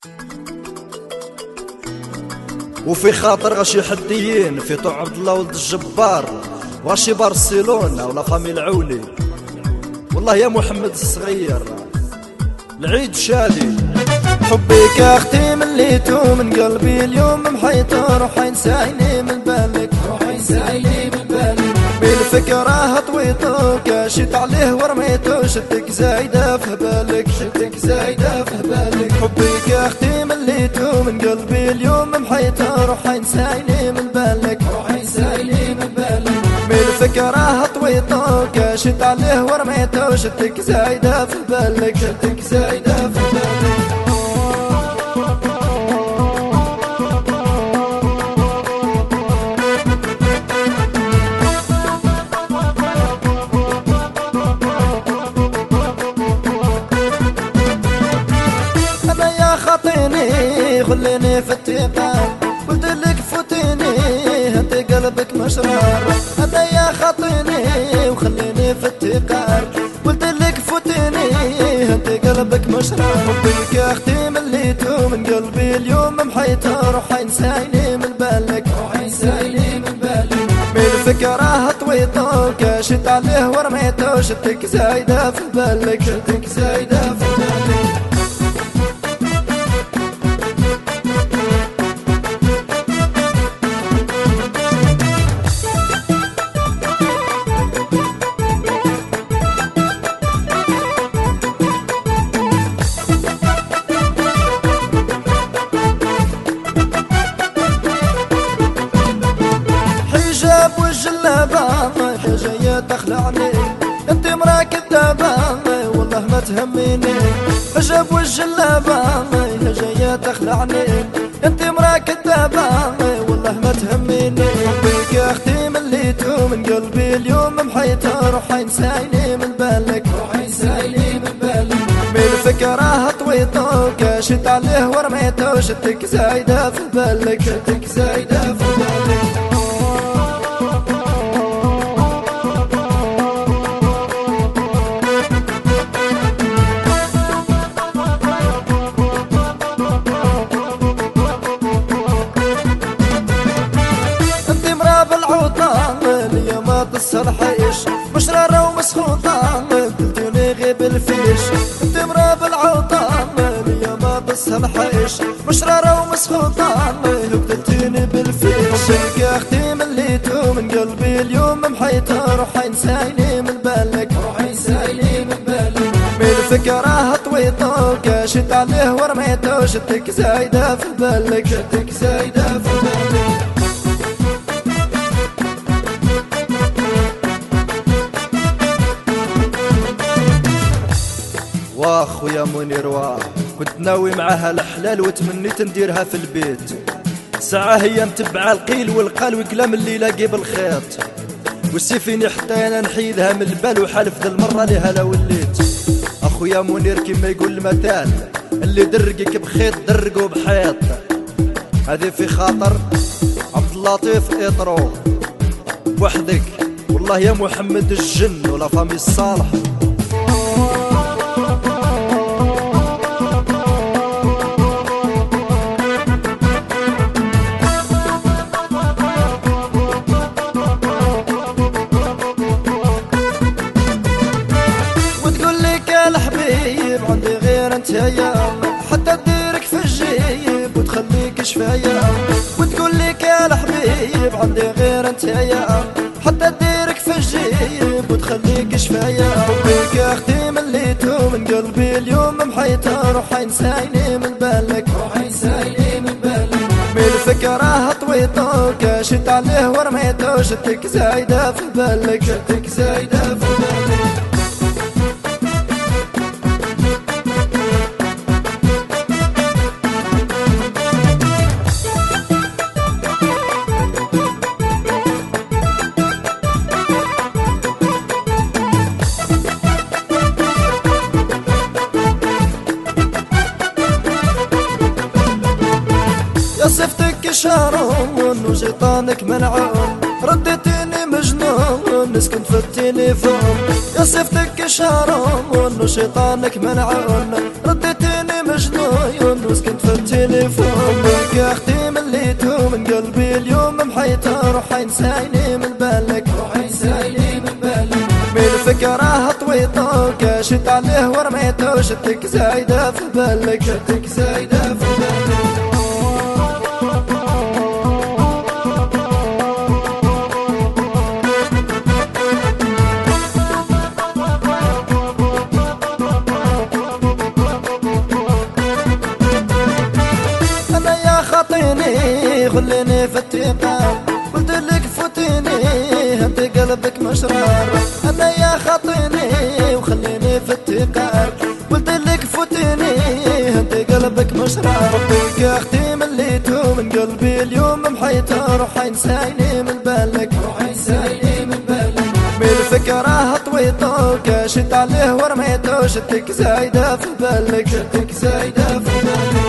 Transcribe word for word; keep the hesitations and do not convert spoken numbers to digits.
وفي خاطر غشي حديين في طوع عبد الله ولد الجبار وغشي برشلونة ولا فامي العولي. والله يا محمد الصغير العيد شادي. حبك يا اختي مليتو من قلبي اليوم محيطه، روحي نسايني من بالك، روحي نسايني من بالك، بالفكرة طويتو كاشت عليه ورميتو، شتك زايدة في بالك، شتك زايدة في بالك. حبك يا اختي مليتو من قلبي اليوم محيطه، روحي نسايني من بالك، روحي نسايني من بالك، بالفكرة طويتو كاشت عليه ورميتو، شتك زايدة في بالك، شتك زايدة في بالك. خطيني خليني في التقال، قلت لك فوتيني انت قلبك مشرار. هذا يا خطيني وخليني في التقال، قلت لك فوتيني انت قلبك مشرار. حبك يا اختي مليتو من قلبي اليوم محيطه، روحي نسايني من بالك، روحي نسايني من بالك، بالفكرة طويتو كاشت عليه ورميتو، شتك زايدة في بالك، شتك زايدة في بالك. يا جاية تخلعني انت مرا كذابة والله ما تهميني، حجاب والجلابة يا جاية تخلعني انت مرا كذابة والله ما تهميني. حبك يا اختي مليتو من قلبي اليوم محيطه، روحي نسايني من بالك، روحي نسايني من بالك، بالفكرة طويتو كاشت عليه ورميتو، شتك زايدة في بالك، شتك زايدة في بالك. الحيش مشرارة ومسخوطة قلتوني غيب الفيش، انت مرا بالعوطة يا ما بس الحيش مشرارة ومسخوطة قلتوني بالفيش. حبك يا اختي مليتو من قلبي اليوم محيطه، روحي نسايني من بالك، روحي نسايني من بالك، بالفكرة طويتو كاشت عليه ورميتو، شتك زايدة في بالك، شتك زايدة في بالك. واخويا منير واه كنت ناوي معاها الحلال وتمنيت نديرها في البيت، ساعة هي متبعة القيل والقال وكلام اللي لاقي بالخيط، والسيفيني حتى انا نحيدها من البال وحالف ذا المرة لها لا وليت. اخويا منير كيما يقول المثال اللي درقك بخيط درقه بحيط، هذه في خاطر عبد اللطيف اطرو وحدك. والله يا محمد الجن ولا فامي الصالح. عندي غير انت يا حتى تديرك في الجيب وتخليك شفايا، وتقول لك يا الحبيب عندي غير انت يا حتى تديرك في الجيب وتخليك شفايا. حبك يا اختي مليتو من قلبي اليوم محيطه، روحي نسايني من بالك، روحي نسايني من بالك، بالفكرة طويتو كاشت عليه ورميتو، شتك زايدة في بالك، شتك زايدة في بالك. صفتك شارون وشيطانك منعون، رديتني مجنون نسكن في التليفون. يا صفتك شارون وشيطانك منعون، رديتني مجنون وسكنت في التليفون بك يا اختي مليتو من قلبي اليوم محيطة روحي نسايني من بالك روحي نسايني من بالك من الفكرة طويطو كاشت عليه ورميتو شتك زايدة في بالك شتك زايدة في بالك خليني في التقال قلت لك فوتيني انت قلبك مشرار انا يا خاطيني وخليني في التقال قلت لك فوتيني انت قلبك مشرار بك يا اختي مليتو من قلبي اليوم محيطه روحي نسايني من بالك روحي نسايني من بالك من الفكره طويطو كاشت عليه ورميتو شتك زايده في بالك شتك زايده في بالك